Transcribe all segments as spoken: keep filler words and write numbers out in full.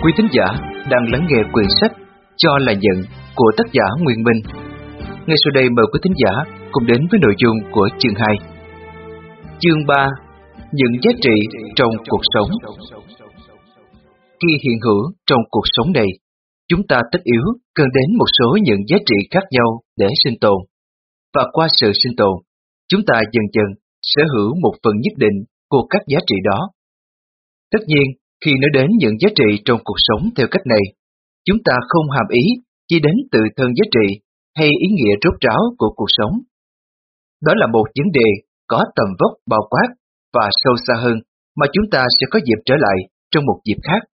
Quý thính giả đang lắng nghe quyển sách Cho là nhận của tác giả Nguyên Minh. Ngay sau đây mời quý thính giả cùng đến với nội dung của chương hai. Chương ba. Những giá trị trong cuộc sống. Khi hiện hữu trong cuộc sống này, chúng ta tất yếu cần đến một số những giá trị khác nhau để sinh tồn. Và qua sự sinh tồn, chúng ta dần dần sở hữu một phần nhất định của các giá trị đó. Tất nhiên, khi nói đến những giá trị trong cuộc sống theo cách này, chúng ta không hàm ý chỉ đến từ thân giá trị hay ý nghĩa rốt ráo của cuộc sống. Đó là một vấn đề có tầm vóc bao quát và sâu xa hơn mà chúng ta sẽ có dịp trở lại trong một dịp khác.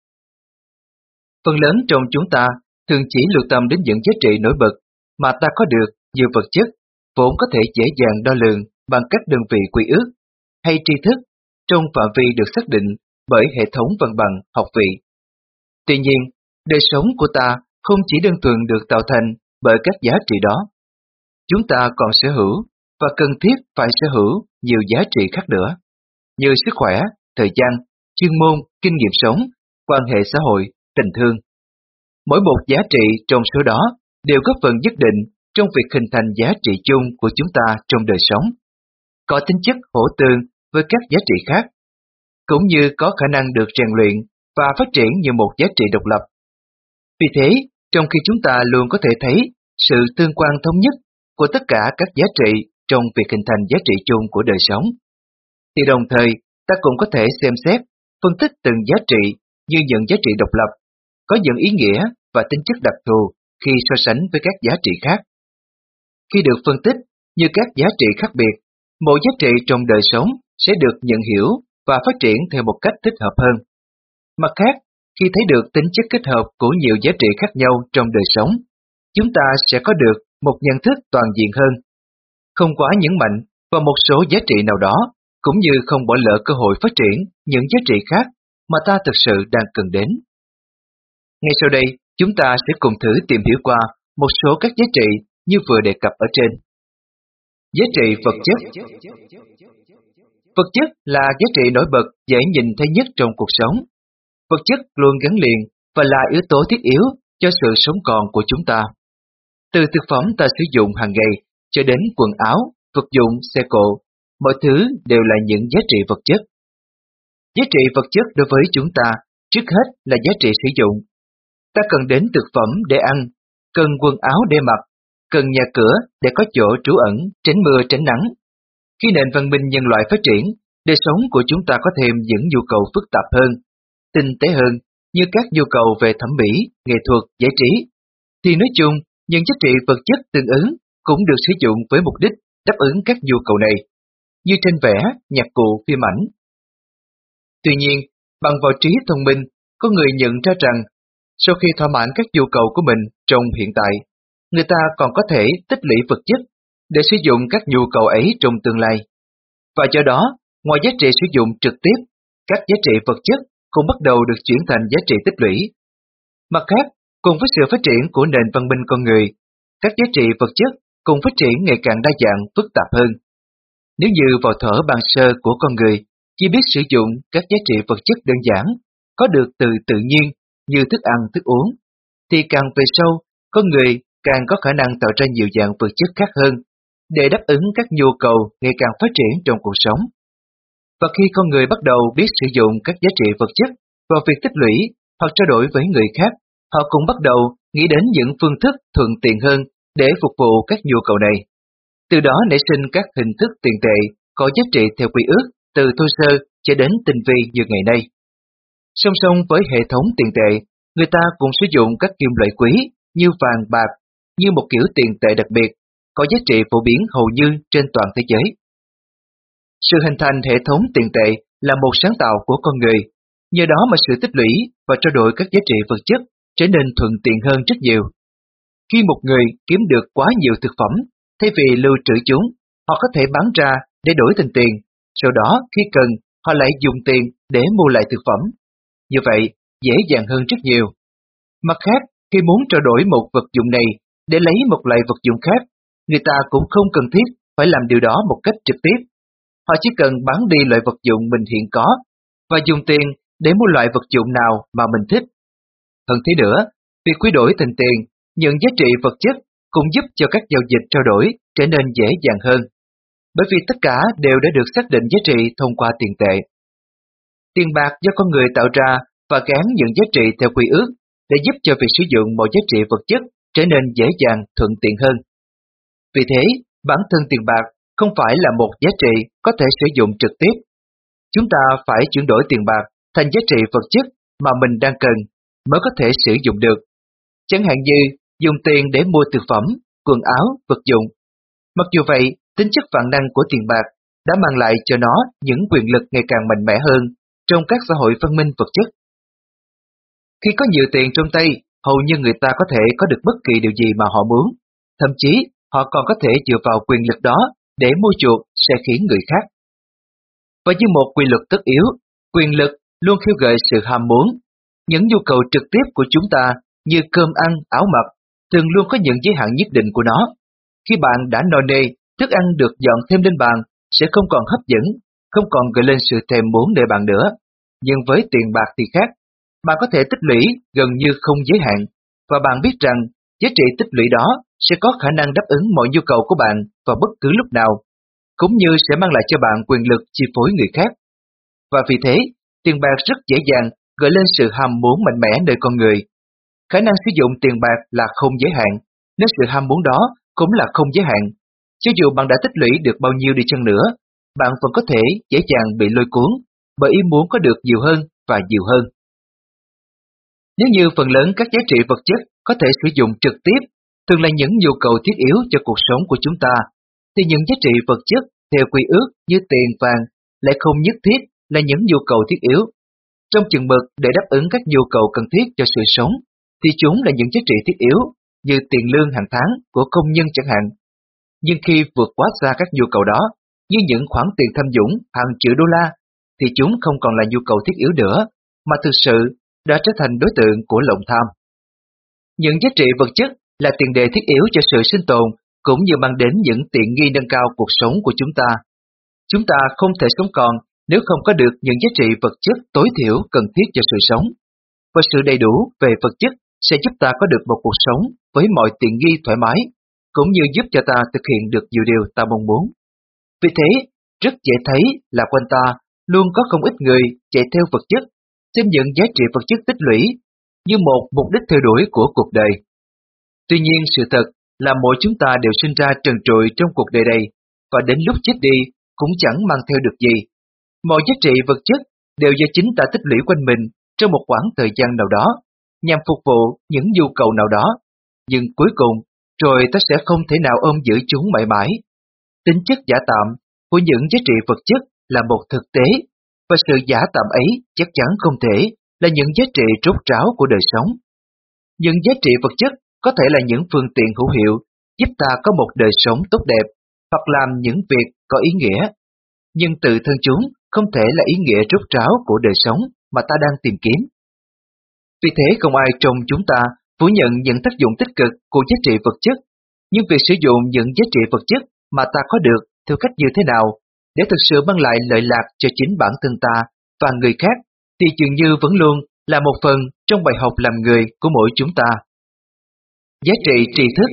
Phần lớn trong chúng ta thường chỉ lưu tâm đến những giá trị nổi bật mà ta có được như vật chất, vốn có thể dễ dàng đo lường bằng các đơn vị quy ước, hay tri thức trong phạm vi được xác định bởi hệ thống văn bằng học vị. Tuy nhiên, đời sống của ta không chỉ đơn thuần được tạo thành bởi các giá trị đó. Chúng ta còn sở hữu và cần thiết phải sở hữu nhiều giá trị khác nữa, như sức khỏe, thời gian, chuyên môn, kinh nghiệm sống, quan hệ xã hội, tình thương. Mỗi một giá trị trong số đó đều góp phần nhất định trong việc hình thành giá trị chung của chúng ta trong đời sống, có tính chất hỗ tương với các giá trị khác, cũng như có khả năng được rèn luyện và phát triển như một giá trị độc lập. Vì thế, trong khi chúng ta luôn có thể thấy sự tương quan thống nhất của tất cả các giá trị trong việc hình thành giá trị chung của đời sống, thì đồng thời ta cũng có thể xem xét, phân tích từng giá trị như những giá trị độc lập, có những ý nghĩa và tính chất đặc thù khi so sánh với các giá trị khác. Khi được phân tích như các giá trị khác biệt, mỗi giá trị trong đời sống sẽ được nhận hiểu và phát triển theo một cách thích hợp hơn. Mặt khác, khi thấy được tính chất kết hợp của nhiều giá trị khác nhau trong đời sống, chúng ta sẽ có được một nhận thức toàn diện hơn, không quá nhấn mạnh vào một số giá trị nào đó, cũng như không bỏ lỡ cơ hội phát triển những giá trị khác mà ta thực sự đang cần đến. Ngay sau đây, chúng ta sẽ cùng thử tìm hiểu qua một số các giá trị như vừa đề cập ở trên. Giá trị vật chất. Vật chất là giá trị nổi bật dễ nhìn thấy nhất trong cuộc sống. Vật chất luôn gắn liền và là yếu tố thiết yếu cho sự sống còn của chúng ta. Từ thực phẩm ta sử dụng hàng ngày cho đến quần áo, vật dụng, xe cộ, mọi thứ đều là những giá trị vật chất. Giá trị vật chất đối với chúng ta trước hết là giá trị sử dụng. Ta cần đến thực phẩm để ăn, cần quần áo để mặc, cần nhà cửa để có chỗ trú ẩn, tránh mưa tránh nắng. Khi nền văn minh nhân loại phát triển, đời sống của chúng ta có thêm những nhu cầu phức tạp hơn, tinh tế hơn, như các nhu cầu về thẩm mỹ, nghệ thuật, giải trí, thì nói chung, những giá trị vật chất tương ứng cũng được sử dụng với mục đích đáp ứng các nhu cầu này, như tranh vẽ, nhạc cụ, phim ảnh. Tuy nhiên, bằng vào trí thông minh, có người nhận ra rằng, sau khi thỏa mãn các nhu cầu của mình trong hiện tại, người ta còn có thể tích lũy vật chất để sử dụng các nhu cầu ấy trong tương lai. Và do đó, ngoài giá trị sử dụng trực tiếp, các giá trị vật chất cũng bắt đầu được chuyển thành giá trị tích lũy. Mặt khác, cùng với sự phát triển của nền văn minh con người, các giá trị vật chất cùng phát triển ngày càng đa dạng, phức tạp hơn. Nếu như vào thuở ban sơ của con người chỉ biết sử dụng các giá trị vật chất đơn giản, có được từ tự nhiên như thức ăn, thức uống, thì càng về sau, con người càng có khả năng tạo ra nhiều dạng vật chất khác hơn để đáp ứng các nhu cầu ngày càng phát triển trong cuộc sống. Và khi con người bắt đầu biết sử dụng các giá trị vật chất vào việc tích lũy hoặc trao đổi với người khác, họ cũng bắt đầu nghĩ đến những phương thức thuận tiện hơn để phục vụ các nhu cầu này. Từ đó nảy sinh các hình thức tiền tệ có giá trị theo quy ước, từ thô sơ cho đến tinh vi như ngày nay. Song song với hệ thống tiền tệ, người ta cũng sử dụng các kim loại quý như vàng, bạc như một kiểu tiền tệ đặc biệt, có giá trị phổ biến hầu như trên toàn thế giới. Sự hình thành hệ thống tiền tệ là một sáng tạo của con người, nhờ đó mà sự tích lũy và trao đổi các giá trị vật chất trở nên thuận tiện hơn rất nhiều. Khi một người kiếm được quá nhiều thực phẩm, thay vì lưu trữ chúng, họ có thể bán ra để đổi thành tiền, sau đó khi cần, họ lại dùng tiền để mua lại thực phẩm. Như vậy, dễ dàng hơn rất nhiều. Mặt khác, khi muốn trao đổi một vật dụng này để lấy một loại vật dụng khác, người ta cũng không cần thiết phải làm điều đó một cách trực tiếp. Họ chỉ cần bán đi loại vật dụng mình hiện có và dùng tiền để mua loại vật dụng nào mà mình thích Hơn thế nữa, việc quy đổi thành tiền, những giá trị vật chất cũng giúp cho các giao dịch trao đổi trở nên dễ dàng hơn, bởi vì tất cả đều đã được xác định giá trị thông qua tiền tệ. Tiền bạc do con người tạo ra và gán những giá trị theo quy ước để giúp cho việc sử dụng mọi giá trị vật chất trở nên dễ dàng, thuận tiện hơn. Vì thế, bản thân tiền bạc không phải là một giá trị có thể sử dụng trực tiếp. Chúng ta phải chuyển đổi tiền bạc thành giá trị vật chất mà mình đang cần mới có thể sử dụng được. Chẳng hạn như dùng tiền để mua thực phẩm, quần áo, vật dụng. Mặc dù vậy, tính chất vạn năng của tiền bạc đã mang lại cho nó những quyền lực ngày càng mạnh mẽ hơn trong các xã hội văn minh vật chất. Khi có nhiều tiền trong tay, hầu như người ta có thể có được bất kỳ điều gì mà họ muốn. Thậm chí, họ còn có thể dựa vào quyền lực đó để mua chuộc sẽ khiến người khác. Và như một quy luật tất yếu, quyền lực luôn khiêu gợi sự ham muốn. Những nhu cầu trực tiếp của chúng ta như cơm ăn, áo mặc thường luôn có những giới hạn nhất định của nó. Khi bạn đã no nê, thức ăn được dọn thêm lên bàn sẽ không còn hấp dẫn, không còn gợi lên sự thèm muốn để bạn nữa. Nhưng với tiền bạc thì khác, bạn có thể tích lũy gần như không giới hạn, và bạn biết rằng giá trị tích lũy đó sẽ có khả năng đáp ứng mọi nhu cầu của bạn vào bất cứ lúc nào, cũng như sẽ mang lại cho bạn quyền lực chi phối người khác. Và vì thế, tiền bạc rất dễ dàng gợi lên sự ham muốn mạnh mẽ nơi con người. Khả năng sử dụng tiền bạc là không giới hạn, nếu sự ham muốn đó cũng là không giới hạn. Cho dù bạn đã tích lũy được bao nhiêu đi chăng nữa, bạn vẫn có thể dễ dàng bị lôi cuốn bởi ý muốn có được nhiều hơn và nhiều hơn. Nếu như phần lớn các giá trị vật chất có thể sử dụng trực tiếp, thường là những nhu cầu thiết yếu cho cuộc sống của chúng ta, thì những giá trị vật chất theo quy ước như tiền vàng lại không nhất thiết là những nhu cầu thiết yếu. Trong chừng mực để đáp ứng các nhu cầu cần thiết cho sự sống, thì chúng là những giá trị thiết yếu như tiền lương hàng tháng của công nhân chẳng hạn. Nhưng khi vượt quá xa các nhu cầu đó, như những khoản tiền tham nhũng hàng triệu đô la, thì chúng không còn là nhu cầu thiết yếu nữa, mà thực sự đã trở thành đối tượng của lòng tham. Những giá trị vật chất là tiền đề thiết yếu cho sự sinh tồn, cũng như mang đến những tiện nghi nâng cao cuộc sống của chúng ta. Chúng ta không thể sống còn nếu không có được những giá trị vật chất tối thiểu cần thiết cho sự sống. Và sự đầy đủ về vật chất sẽ giúp ta có được một cuộc sống với mọi tiện nghi thoải mái, cũng như giúp cho ta thực hiện được nhiều điều ta mong muốn. Vì thế, rất dễ thấy là quanh ta luôn có không ít người chạy theo vật chất, xem những giá trị vật chất tích lũy như một mục đích theo đuổi của cuộc đời. Tuy nhiên, sự thật là mỗi chúng ta đều sinh ra trần trụi trong cuộc đời này, và đến lúc chết đi cũng chẳng mang theo được gì. Mọi giá trị vật chất đều do chính ta tích lũy quanh mình trong một khoảng thời gian nào đó, nhằm phục vụ những nhu cầu nào đó, nhưng cuối cùng, rồi ta sẽ không thể nào ôm giữ chúng mãi mãi. Tính chất giả tạm của những giá trị vật chất là một thực tế, và sự giả tạm ấy chắc chắn không thể là những giá trị rốt ráo của đời sống. Những giá trị vật chất có thể là những phương tiện hữu hiệu giúp ta có một đời sống tốt đẹp, hoặc làm những việc có ý nghĩa, nhưng tự thân chúng không thể là ý nghĩa rốt ráo của đời sống mà ta đang tìm kiếm. Vì thế không ai trong chúng ta phủ nhận những tác dụng tích cực của giá trị vật chất, nhưng việc sử dụng những giá trị vật chất mà ta có được theo cách như thế nào để thực sự mang lại lợi lạc cho chính bản thân ta và người khác thì dường như vẫn luôn là một phần trong bài học làm người của mỗi chúng ta. Giá trị tri thức.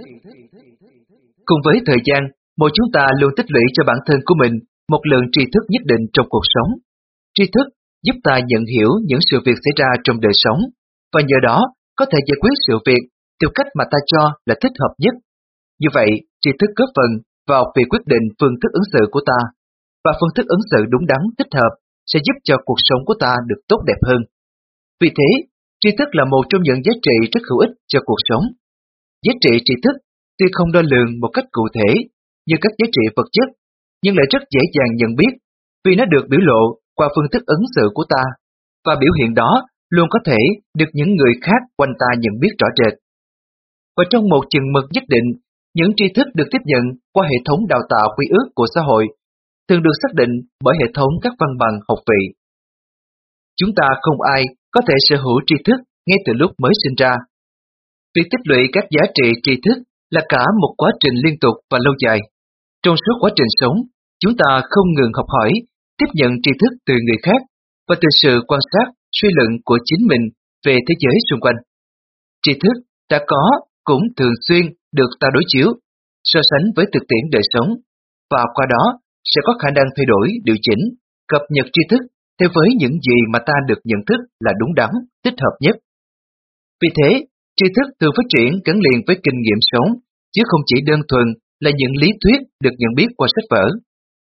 Cùng với thời gian, mỗi chúng ta luôn tích lũy cho bản thân của mình một lượng tri thức nhất định trong cuộc sống. Tri thức giúp ta nhận hiểu những sự việc xảy ra trong đời sống, và nhờ đó có thể giải quyết sự việc theo cách mà ta cho là thích hợp nhất. Như vậy, tri thức góp phần vào việc quyết định phương thức ứng xử của ta, và phương thức ứng xử đúng đắn thích hợp sẽ giúp cho cuộc sống của ta được tốt đẹp hơn. Vì thế, tri thức là một trong những giá trị rất hữu ích cho cuộc sống. Giá trị tri thức tuy không đo lường một cách cụ thể như các giá trị vật chất, nhưng lại rất dễ dàng nhận biết vì nó được biểu lộ qua phương thức ứng xử của ta, và biểu hiện đó luôn có thể được những người khác quanh ta nhận biết rõ rệt. Và trong một chừng mực nhất định, những tri thức được tiếp nhận qua hệ thống đào tạo quy ước của xã hội thường được xác định bởi hệ thống các văn bằng học vị. Chúng ta không ai có thể sở hữu tri thức ngay từ lúc mới sinh ra. Việc tích lũy các giá trị tri thức là cả một quá trình liên tục và lâu dài. Trong suốt quá trình sống, chúng ta không ngừng học hỏi, tiếp nhận tri thức từ người khác, và từ sự quan sát, suy luận của chính mình về thế giới xung quanh. Tri thức đã có cũng thường xuyên được ta đối chiếu, so sánh với thực tiễn đời sống, và qua đó sẽ có khả năng thay đổi, điều chỉnh, cập nhật tri thức theo với những gì mà ta được nhận thức là đúng đắn, thích hợp nhất. Vì thế, tri thức thường phát triển gắn liền với kinh nghiệm sống, chứ không chỉ đơn thuần là những lý thuyết được nhận biết qua sách vở.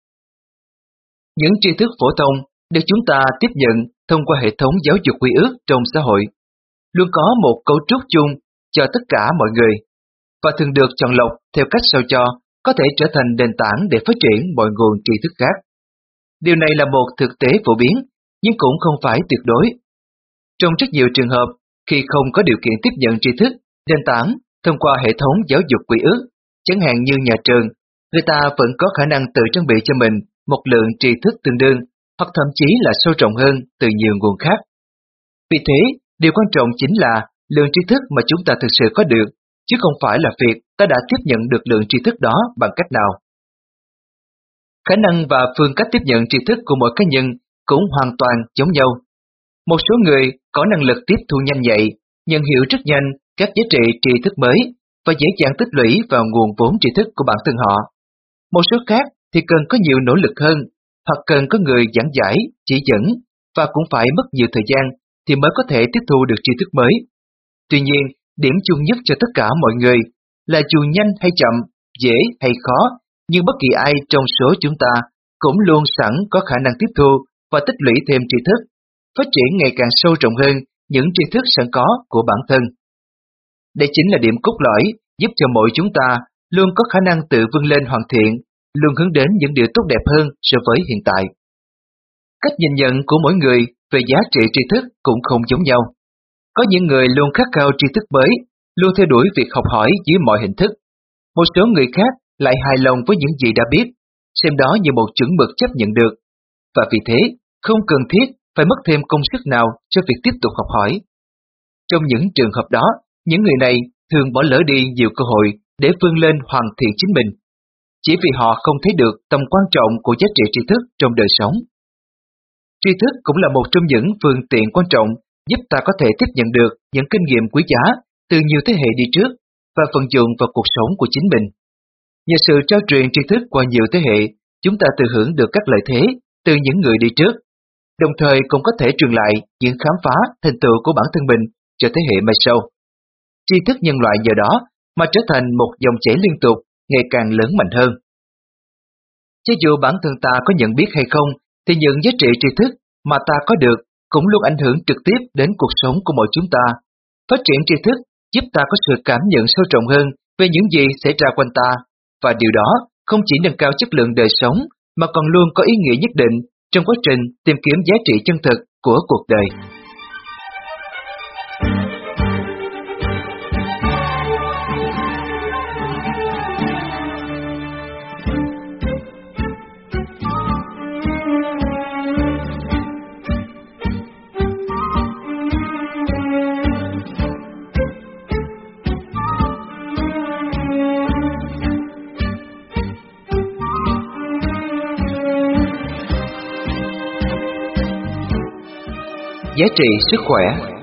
Những tri thức phổ thông được chúng ta tiếp nhận thông qua hệ thống giáo dục quy ước trong xã hội, luôn có một cấu trúc chung cho tất cả mọi người, và thường được chọn lọc theo cách sao cho có thể trở thành nền tảng để phát triển mọi nguồn tri thức khác. Điều này là một thực tế phổ biến, nhưng cũng không phải tuyệt đối. Trong rất nhiều trường hợp, khi không có điều kiện tiếp nhận tri thức, nền tảng thông qua hệ thống giáo dục quy ước, chẳng hạn như nhà trường, người ta vẫn có khả năng tự trang bị cho mình một lượng tri thức tương đương, hoặc thậm chí là sâu rộng hơn từ nhiều nguồn khác. Vì thế, điều quan trọng chính là lượng tri thức mà chúng ta thực sự có được, chứ không phải là việc ta đã tiếp nhận được lượng tri thức đó bằng cách nào. Khả năng và phương cách tiếp nhận tri thức của mỗi cá nhân cũng hoàn toàn giống nhau. Một số người có năng lực tiếp thu nhanh nhạy, nhận hiểu rất nhanh các giá trị tri thức mới và dễ dàng tích lũy vào nguồn vốn tri thức của bản thân họ. Một số khác thì cần có nhiều nỗ lực hơn, hoặc cần có người giảng giải, chỉ dẫn, và cũng phải mất nhiều thời gian thì mới có thể tiếp thu được tri thức mới. Tuy nhiên, điểm chung nhất cho tất cả mọi người là dù nhanh hay chậm, dễ hay khó, nhưng bất kỳ ai trong số chúng ta cũng luôn sẵn có khả năng tiếp thu và tích lũy thêm tri thức, phát triển ngày càng sâu rộng hơn những tri thức sẵn có của bản thân. Đây chính là điểm cốt lõi giúp cho mỗi chúng ta luôn có khả năng tự vươn lên hoàn thiện, luôn hướng đến những điều tốt đẹp hơn so với hiện tại. Cách nhìn nhận của mỗi người về giá trị tri thức cũng không giống nhau. Có những người luôn khát khao tri thức mới, luôn theo đuổi việc học hỏi dưới mọi hình thức. Một số người khác lại hài lòng với những gì đã biết, xem đó như một chuẩn mực chấp nhận được, và vì thế không cần thiết phải mất thêm công sức nào cho việc tiếp tục học hỏi. Trong những trường hợp đó, những người này thường bỏ lỡ đi nhiều cơ hội để vươn lên hoàn thiện chính mình, chỉ vì họ không thấy được tầm quan trọng của giá trị tri thức trong đời sống. Tri thức cũng là một trong những phương tiện quan trọng giúp ta có thể tiếp nhận được những kinh nghiệm quý giá từ nhiều thế hệ đi trước và vận dụng vào cuộc sống của chính mình. Nhờ sự trao truyền tri thức qua nhiều thế hệ, chúng ta tự hưởng được các lợi thế từ những người đi trước, đồng thời cũng có thể truyền lại những khám phá, thành tựu của bản thân mình cho thế hệ mai sau. Tri thức nhân loại nhờ đó mà trở thành một dòng chảy liên tục, ngày càng lớn mạnh hơn. Cho dù bản thân ta có nhận biết hay không, thì những giá trị tri thức mà ta có được cũng luôn ảnh hưởng trực tiếp đến cuộc sống của mỗi chúng ta. Phát triển tri thức giúp ta có sự cảm nhận sâu rộng hơn về những gì xảy ra quanh ta, và điều đó không chỉ nâng cao chất lượng đời sống mà còn luôn có ý nghĩa nhất định trong quá trình tìm kiếm giá trị chân thực của cuộc đời. Giá trị sức khỏe.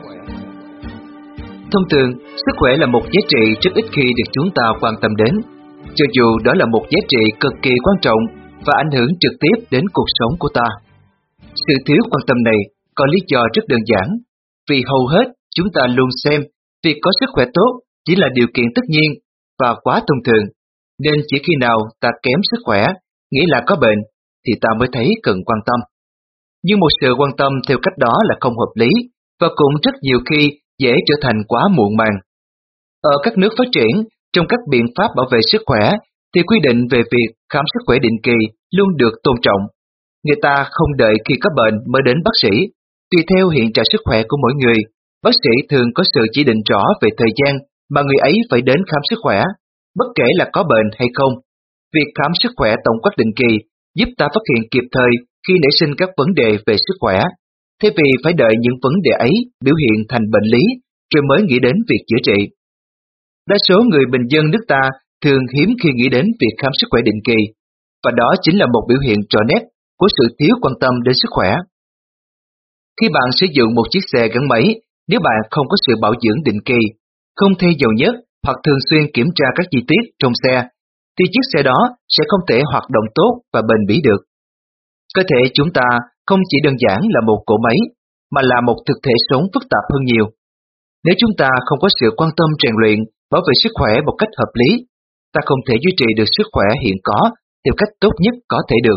Thông thường, sức khỏe là một giá trị rất ít khi được chúng ta quan tâm đến, cho dù đó là một giá trị cực kỳ quan trọng và ảnh hưởng trực tiếp đến cuộc sống của ta. Sự thiếu quan tâm này có lý do rất đơn giản, vì hầu hết chúng ta luôn xem việc có sức khỏe tốt chỉ là điều kiện tất nhiên và quá thông thường, nên chỉ khi nào ta kém sức khỏe, nghĩa là có bệnh, thì ta mới thấy cần quan tâm. Nhưng một sự quan tâm theo cách đó là không hợp lý và cũng rất nhiều khi dễ trở thành quá muộn màng. Ở các nước phát triển, trong các biện pháp bảo vệ sức khỏe thì quy định về việc khám sức khỏe định kỳ luôn được tôn trọng. Người ta không đợi khi có bệnh mới đến bác sĩ. Tùy theo hiện trạng sức khỏe của mỗi người, bác sĩ thường có sự chỉ định rõ về thời gian mà người ấy phải đến khám sức khỏe, bất kể là có bệnh hay không. Việc khám sức khỏe tổng quát định kỳ giúp ta phát hiện kịp thời khi nảy sinh các vấn đề về sức khỏe, thay vì phải đợi những vấn đề ấy biểu hiện thành bệnh lý rồi mới nghĩ đến việc chữa trị. Đa số người bình dân nước ta thường hiếm khi nghĩ đến việc khám sức khỏe định kỳ, và đó chính là một biểu hiện rõ nét của sự thiếu quan tâm đến sức khỏe. Khi bạn sử dụng một chiếc xe gắn máy Nếu bạn không có sự bảo dưỡng định kỳ, không thay dầu nhớt hoặc thường xuyên kiểm tra các chi tiết trong xe, thì chiếc xe đó sẽ không thể hoạt động tốt và bền bỉ được. Cơ thể chúng ta không chỉ đơn giản là một cỗ máy, mà là một thực thể sống phức tạp hơn nhiều. Nếu chúng ta không có sự quan tâm rèn luyện, bảo vệ sức khỏe một cách hợp lý, ta không thể duy trì được sức khỏe hiện có theo cách tốt nhất có thể được.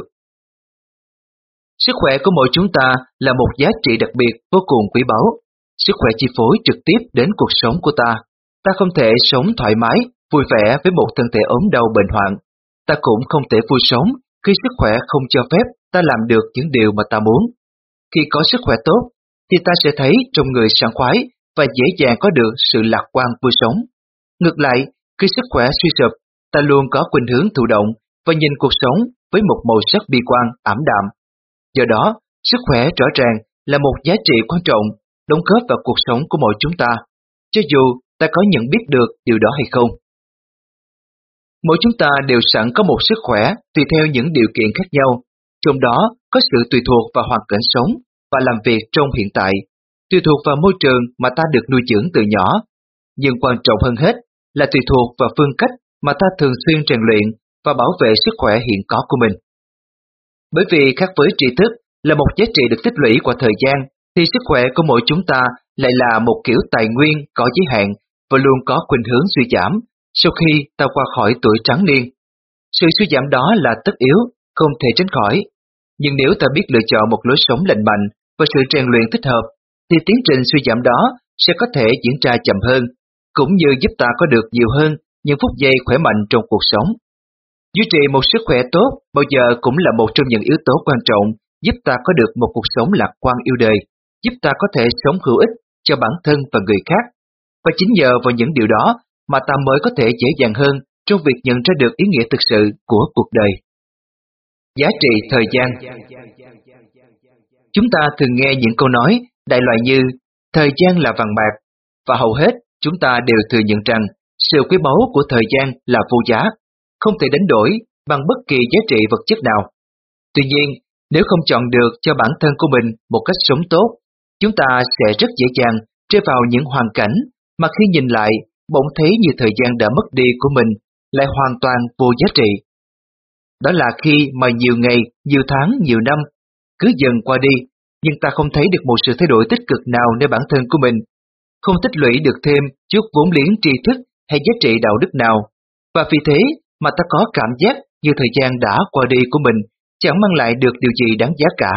Sức khỏe của mỗi chúng ta là một giá trị đặc biệt vô cùng quý báu. Sức khỏe chi phối trực tiếp đến cuộc sống của ta. Ta không thể sống thoải mái, vui vẻ với một thân thể ốm đau bệnh hoạn. Ta cũng không thể vui sống khi sức khỏe không cho phép ta làm được những điều mà ta muốn. Khi có sức khỏe tốt, thì ta sẽ thấy trong người sảng khoái và dễ dàng có được sự lạc quan vui sống. Ngược lại, khi sức khỏe suy sụp, ta luôn có khuynh hướng thụ động và nhìn cuộc sống với một màu sắc bi quan, ảm đạm. Do đó, sức khỏe rõ ràng là một giá trị quan trọng, đóng góp vào cuộc sống của mỗi chúng ta, cho dù ta có nhận biết được điều đó hay không. Mỗi chúng ta đều sẵn có một sức khỏe tùy theo những điều kiện khác nhau, trong đó có sự tùy thuộc vào hoàn cảnh sống và làm việc trong hiện tại, tùy thuộc vào môi trường mà ta được nuôi dưỡng từ nhỏ, nhưng quan trọng hơn hết là tùy thuộc vào phương cách mà ta thường xuyên rèn luyện và bảo vệ sức khỏe hiện có của mình. Bởi vì khác với tri thức là một giá trị được tích lũy qua thời gian, thì sức khỏe của mỗi chúng ta lại là một kiểu tài nguyên có giới hạn và luôn có khuynh hướng suy giảm sau khi ta qua khỏi tuổi trắng niên. Sự suy giảm đó là tất yếu, không thể tránh khỏi. Nhưng nếu ta biết lựa chọn một lối sống lành mạnh và sự rèn luyện thích hợp, thì tiến trình suy giảm đó sẽ có thể diễn ra chậm hơn, cũng như giúp ta có được nhiều hơn những phút giây khỏe mạnh trong cuộc sống. Duy trì một sức khỏe tốt bao giờ cũng là một trong những yếu tố quan trọng giúp ta có được một cuộc sống lạc quan yêu đời, giúp ta có thể sống hữu ích cho bản thân và người khác. Và chính nhờ vào những điều đó mà ta mới có thể dễ dàng hơn trong việc nhận ra được ý nghĩa thực sự của cuộc đời. Giá trị thời gian. Chúng ta thường nghe những câu nói đại loại như thời gian là vàng bạc, và hầu hết chúng ta đều thừa nhận rằng sự quý báu của thời gian là vô giá, không thể đánh đổi bằng bất kỳ giá trị vật chất nào. Tuy nhiên, nếu không chọn được cho bản thân của mình một cách sống tốt, chúng ta sẽ rất dễ dàng rơi vào những hoàn cảnh mà khi nhìn lại, bỗng thấy như thời gian đã mất đi của mình lại hoàn toàn vô giá trị. Đó là khi mà nhiều ngày, nhiều tháng, nhiều năm cứ dần qua đi, nhưng ta không thấy được một sự thay đổi tích cực nào nơi bản thân của mình, không tích lũy được thêm chút vốn liếng tri thức hay giá trị đạo đức nào, và vì thế mà ta có cảm giác như thời gian đã qua đi của mình chẳng mang lại được điều gì đáng giá cả.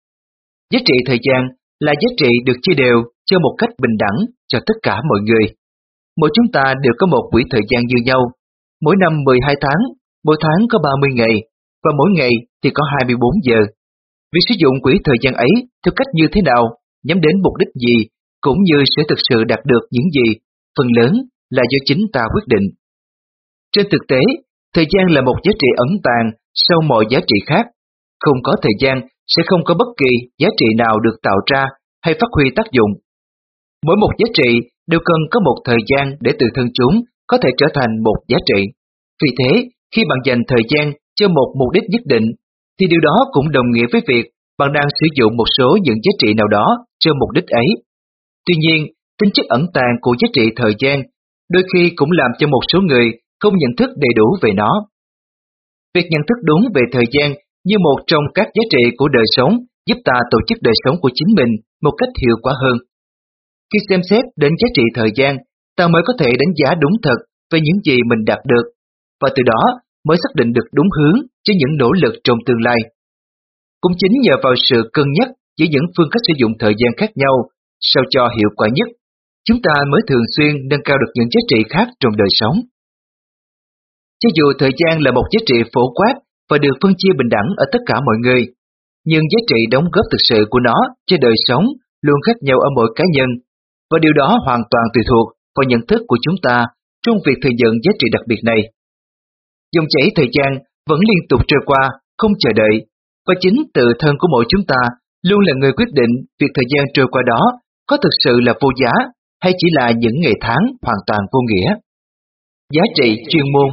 Giá trị thời gian là giá trị được chia đều cho một cách bình đẳng cho tất cả mọi người. Mỗi chúng ta đều có một quỹ thời gian như nhau, mỗi năm mười hai tháng, mỗi tháng có ba mươi ngày, và mỗi ngày thì có hai mươi bốn giờ. Việc sử dụng quỹ thời gian ấy theo cách như thế nào, nhắm đến mục đích gì, cũng như sẽ thực sự đạt được những gì, phần lớn là do chính ta quyết định. Trên thực tế, thời gian là một giá trị ẩn tàng sau mọi giá trị khác. Không có thời gian sẽ không có bất kỳ giá trị nào được tạo ra hay phát huy tác dụng. Mỗi một giá trị đều cần có một thời gian để tự thân chúng có thể trở thành một giá trị. Vì thế, khi bạn dành thời gian cho một mục đích nhất định, thì điều đó cũng đồng nghĩa với việc bạn đang sử dụng một số những giá trị nào đó cho mục đích ấy. Tuy nhiên, tính chất ẩn tàng của giá trị thời gian đôi khi cũng làm cho một số người không nhận thức đầy đủ về nó. Việc nhận thức đúng về thời gian như một trong các giá trị của đời sống giúp ta tổ chức đời sống của chính mình một cách hiệu quả hơn. Khi xem xét đến giá trị thời gian, ta mới có thể đánh giá đúng thật về những gì mình đạt được, và từ đó mới xác định được đúng hướng cho những nỗ lực trong tương lai. Cũng chính nhờ vào sự cân nhắc giữa những phương cách sử dụng thời gian khác nhau sao cho hiệu quả nhất, chúng ta mới thường xuyên nâng cao được những giá trị khác trong đời sống. Cho dù thời gian là một giá trị phổ quát và được phân chia bình đẳng ở tất cả mọi người, nhưng giá trị đóng góp thực sự của nó cho đời sống luôn khác nhau ở mỗi cá nhân, và điều đó hoàn toàn tùy thuộc vào nhận thức của chúng ta trong việc thừa nhận giá trị đặc biệt này. Dòng chảy thời gian vẫn liên tục trôi qua, không chờ đợi, và chính tự thân của mỗi chúng ta luôn là người quyết định việc thời gian trôi qua đó có thực sự là vô giá hay chỉ là những ngày tháng hoàn toàn vô nghĩa. Giá trị chuyên môn.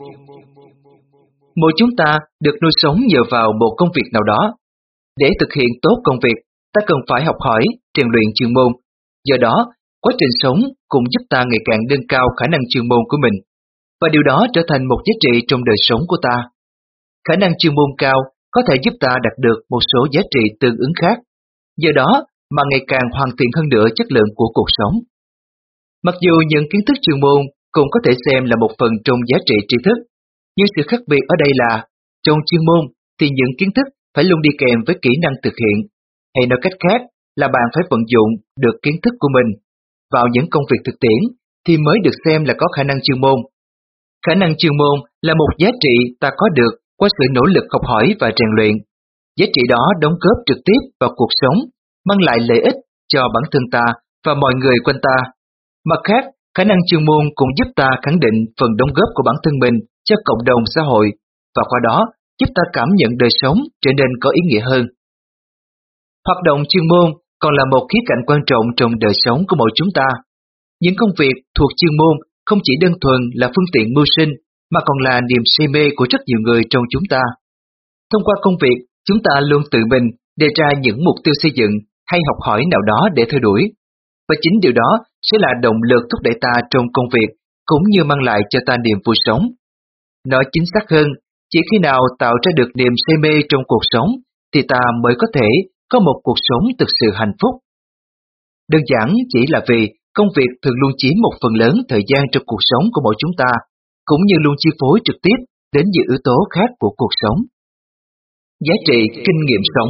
Mỗi chúng ta được nuôi sống nhờ vào một công việc nào đó. Để thực hiện tốt công việc, ta cần phải học hỏi, rèn luyện chuyên môn. Do đó, quá trình sống cũng giúp ta ngày càng nâng cao khả năng chuyên môn của mình, và điều đó trở thành một giá trị trong đời sống của ta. Khả năng chuyên môn cao có thể giúp ta đạt được một số giá trị tương ứng khác, do đó mà ngày càng hoàn thiện hơn nữa chất lượng của cuộc sống. Mặc dù những kiến thức chuyên môn cũng có thể xem là một phần trong giá trị tri thức, nhưng sự khác biệt ở đây là, trong chuyên môn thì những kiến thức phải luôn đi kèm với kỹ năng thực hiện, hay nói cách khác là bạn phải vận dụng được kiến thức của mình vào những công việc thực tiễn thì mới được xem là có khả năng chuyên môn. Khả năng chuyên môn là một giá trị ta có được qua sự nỗ lực học hỏi và rèn luyện. Giá trị đó đóng góp trực tiếp vào cuộc sống, mang lại lợi ích cho bản thân ta và mọi người quanh ta. Mặt khác, khả năng chuyên môn cũng giúp ta khẳng định phần đóng góp của bản thân mình cho cộng đồng xã hội, và qua đó giúp ta cảm nhận đời sống trở nên có ý nghĩa hơn. Hoạt động chuyên môn còn là một khía cạnh quan trọng trong đời sống của mỗi chúng ta. Những công việc thuộc chuyên môn không chỉ đơn thuần là phương tiện mưu sinh, mà còn là niềm say mê của rất nhiều người trong chúng ta. Thông qua công việc, chúng ta luôn tự mình đề ra những mục tiêu xây dựng hay học hỏi nào đó để theo đuổi. Và chính điều đó sẽ là động lực thúc đẩy ta trong công việc, cũng như mang lại cho ta niềm vui sống. Nói chính xác hơn, chỉ khi nào tạo ra được niềm say mê trong cuộc sống, thì ta mới có thể có một cuộc sống thực sự hạnh phúc. Đơn giản chỉ là vì công việc thường luôn chiếm một phần lớn thời gian trong cuộc sống của mỗi chúng ta, cũng như luôn chi phối trực tiếp đến nhiều yếu tố khác của cuộc sống. Giá trị kinh nghiệm sống.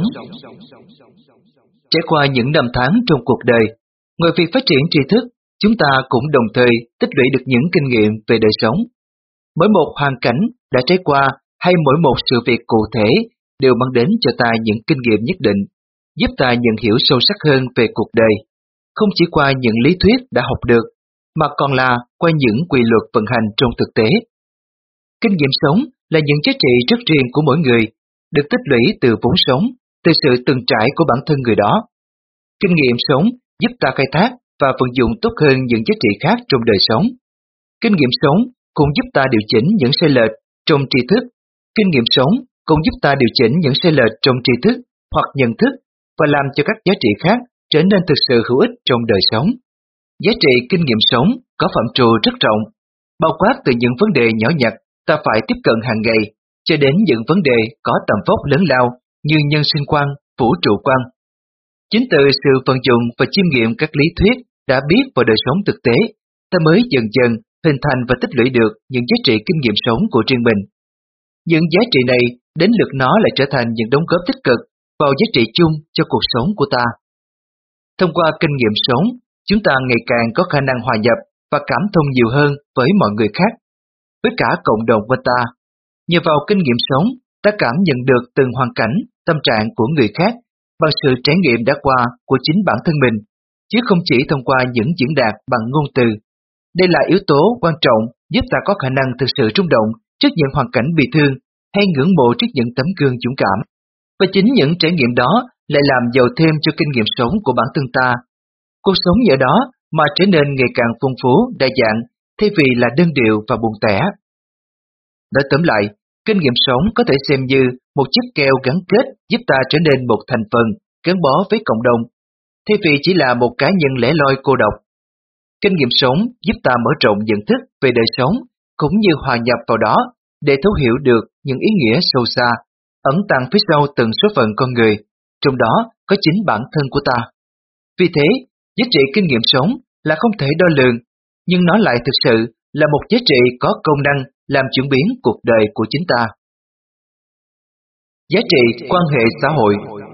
Trải qua những năm tháng trong cuộc đời, ngoài việc phát triển tri thức, chúng ta cũng đồng thời tích lũy được những kinh nghiệm về đời sống. Mỗi một hoàn cảnh đã trải qua hay mỗi một sự việc cụ thể đều mang đến cho ta những kinh nghiệm nhất định, giúp ta nhận hiểu sâu sắc hơn về cuộc đời, không chỉ qua những lý thuyết đã học được, mà còn là qua những quy luật vận hành trong thực tế. Kinh nghiệm sống là những giá trị rất riêng của mỗi người, được tích lũy từ vốn sống, từ sự từng trải của bản thân người đó. Kinh nghiệm sống giúp ta khai thác và vận dụng tốt hơn những giá trị khác trong đời sống. Kinh nghiệm sống cũng giúp ta điều chỉnh những sai lệch trong tri thức. Kinh nghiệm sống cũng giúp ta điều chỉnh những sai lệch trong tri thức hoặc nhận thức và làm cho các giá trị khác trở nên thực sự hữu ích trong đời sống. Giá trị kinh nghiệm sống có phạm trù rất rộng, bao quát từ những vấn đề nhỏ nhặt ta phải tiếp cận hàng ngày cho đến những vấn đề có tầm vóc lớn lao như nhân sinh quan, vũ trụ quan. Chính từ sự vận dụng và chiêm nghiệm các lý thuyết đã biết vào đời sống thực tế, ta mới dần dần hình thành và tích lũy được những giá trị kinh nghiệm sống của riêng mình. Những giá trị này đến lượt nó lại trở thành những đóng góp tích cực vào giá trị chung cho cuộc sống của ta. Thông qua kinh nghiệm sống, chúng ta ngày càng có khả năng hòa nhập và cảm thông nhiều hơn với mọi người khác, với cả cộng đồng quanh ta. Nhờ vào kinh nghiệm sống, ta cảm nhận được từng hoàn cảnh, tâm trạng của người khác bằng sự trải nghiệm đã qua của chính bản thân mình, chứ không chỉ thông qua những diễn đạt bằng ngôn từ. Đây là yếu tố quan trọng giúp ta có khả năng thực sự rung động trước những hoàn cảnh bị thương hay ngưỡng mộ trước những tấm gương dũng cảm. Và chính những trải nghiệm đó lại làm giàu thêm cho kinh nghiệm sống của bản thân ta. Cuộc sống nhờ đó mà trở nên ngày càng phong phú, đa dạng, thay vì là đơn điệu và buồn tẻ. Nói tóm lại, kinh nghiệm sống có thể xem như một chiếc keo gắn kết giúp ta trở nên một thành phần gắn bó với cộng đồng, thay vì chỉ là một cá nhân lẻ loi cô độc. Kinh nghiệm sống giúp ta mở rộng nhận thức về đời sống, cũng như hòa nhập vào đó để thấu hiểu được những ý nghĩa sâu xa, ẩn tàng phía sau từng số phận con người, trong đó có chính bản thân của ta. Vì thế, giá trị kinh nghiệm sống là không thể đo lường, nhưng nó lại thực sự là một giá trị có công năng làm chuyển biến cuộc đời của chính ta. Giá trị quan hệ xã hội.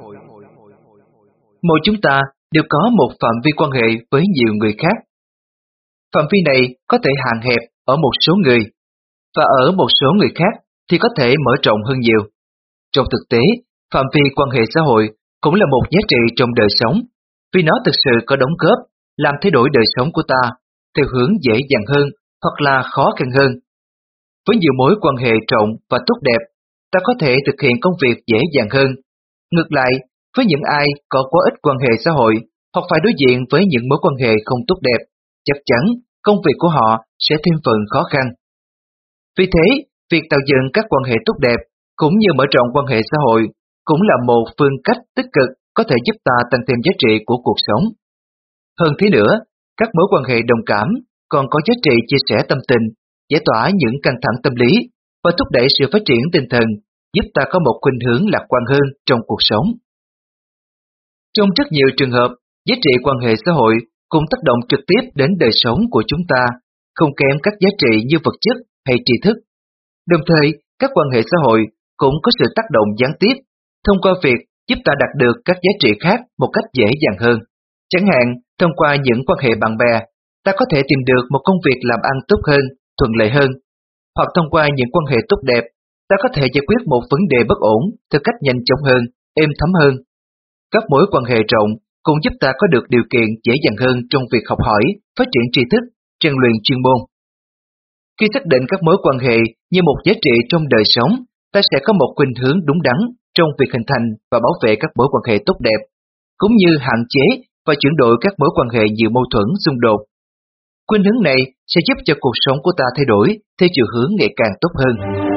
Mỗi chúng ta đều có một phạm vi quan hệ với nhiều người khác. Phạm vi này có thể hạn hẹp ở một số người, và ở một số người khác thì có thể mở rộng hơn nhiều. Trong thực tế, phạm vi quan hệ xã hội cũng là một giá trị trong đời sống, vì nó thực sự có đóng góp làm thay đổi đời sống của ta theo hướng dễ dàng hơn hoặc là khó khăn hơn. Với nhiều mối quan hệ rộng và tốt đẹp, ta có thể thực hiện công việc dễ dàng hơn. Ngược lại, với những ai có quá ít quan hệ xã hội hoặc phải đối diện với những mối quan hệ không tốt đẹp, chắc chắn công việc của họ sẽ thêm phần khó khăn. Vì thế, việc tạo dựng các quan hệ tốt đẹp cũng như mở rộng quan hệ xã hội cũng là một phương cách tích cực có thể giúp ta tăng thêm giá trị của cuộc sống. Hơn thế nữa, các mối quan hệ đồng cảm còn có giá trị chia sẻ tâm tình, giải tỏa những căng thẳng tâm lý và thúc đẩy sự phát triển tinh thần, giúp ta có một khuynh hướng lạc quan hơn trong cuộc sống. Trong rất nhiều trường hợp, giá trị quan hệ xã hội cũng tác động trực tiếp đến đời sống của chúng ta, không kém các giá trị như vật chất hay tri thức. Đồng thời, các quan hệ xã hội cũng có sự tác động gián tiếp thông qua việc giúp ta đạt được các giá trị khác một cách dễ dàng hơn. Chẳng hạn, thông qua những quan hệ bạn bè, ta có thể tìm được một công việc làm ăn tốt hơn, thuận lợi hơn. Hoặc thông qua những quan hệ tốt đẹp, ta có thể giải quyết một vấn đề bất ổn theo cách nhanh chóng hơn, êm thấm hơn. Các mối quan hệ rộng cũng giúp ta có được điều kiện dễ dàng hơn trong việc học hỏi, phát triển tri thức, rèn luyện chuyên môn. Khi xác định các mối quan hệ như một giá trị trong đời sống, ta sẽ có một khuynh hướng đúng đắn trong việc hình thành và bảo vệ các mối quan hệ tốt đẹp, cũng như hạn chế và chuyển đổi các mối quan hệ nhiều mâu thuẫn xung đột. Khuynh hướng này sẽ giúp cho cuộc sống của ta thay đổi theo chiều hướng ngày càng tốt hơn.